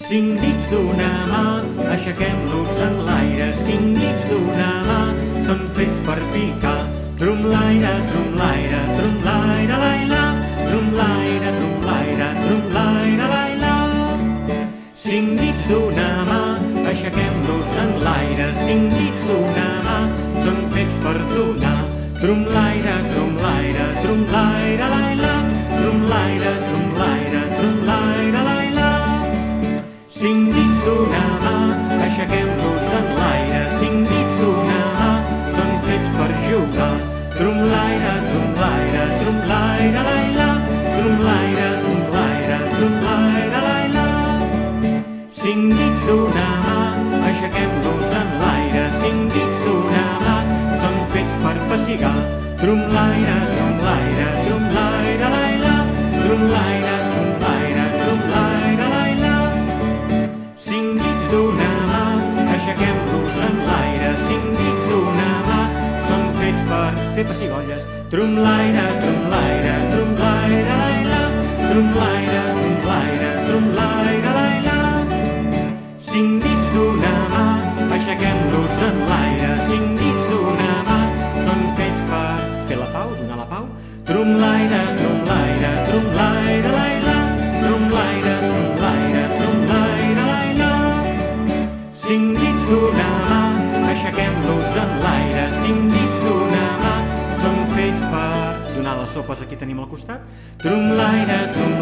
Cinc dits d'una mà, aixequem-los en l'aire. Cinc dits d'una mà, són fets per picar. Trumlaire, trumlaire, trumlaire, laila. Trumlaire, trumlaire, trumlaire, laila. Cinc dits d'una mà, aixequem-los en l'aire. Cinc dits d'una mà, són fets per donar. Trumlaire, trumlaire, trumlaire, laila. Trumlaire, trumlaire, trumlaire, laila. Cinc dits d'una mà, aixequem-los en l'aire. Cinc dits d'una mà, són fets per jugar. Trumlaire, trumlaire, trumlaire, laila. Trumlaire, trumlaire, trumlaire, laila. Cinc dits d'una mà, aixequem-los en l'aire. Cinc dits d'una mà, són fets per pessigar. Trumlaire, trumlaire, trumlaire, laila. Trumlaire, trumlaire, trumlaire, laila. Cinc dits d'una mà, aixequem-los en l'aire. Cinc dits d'una mà, són fets per fer pessigolles. Trumlaire, trumlaire, trumlaire, laila. Trumlaire, trumlaire, trumlaire, laila. Cinc dits d'una mà, aixequem-los en l'aire. Cinc dits d'una mà, són fets per fer la pau, donar la pau. Trumlaire, trumlaire, trumlaire, laila. Trumlaire, trumlaire, trumlaire, laila. Cinc dits d'una mà, aixequem-los en l'aire. Cinc dits d'una mà, són fets per donar les sopes a qui tenim al costat. Trumlaire, trumlaire,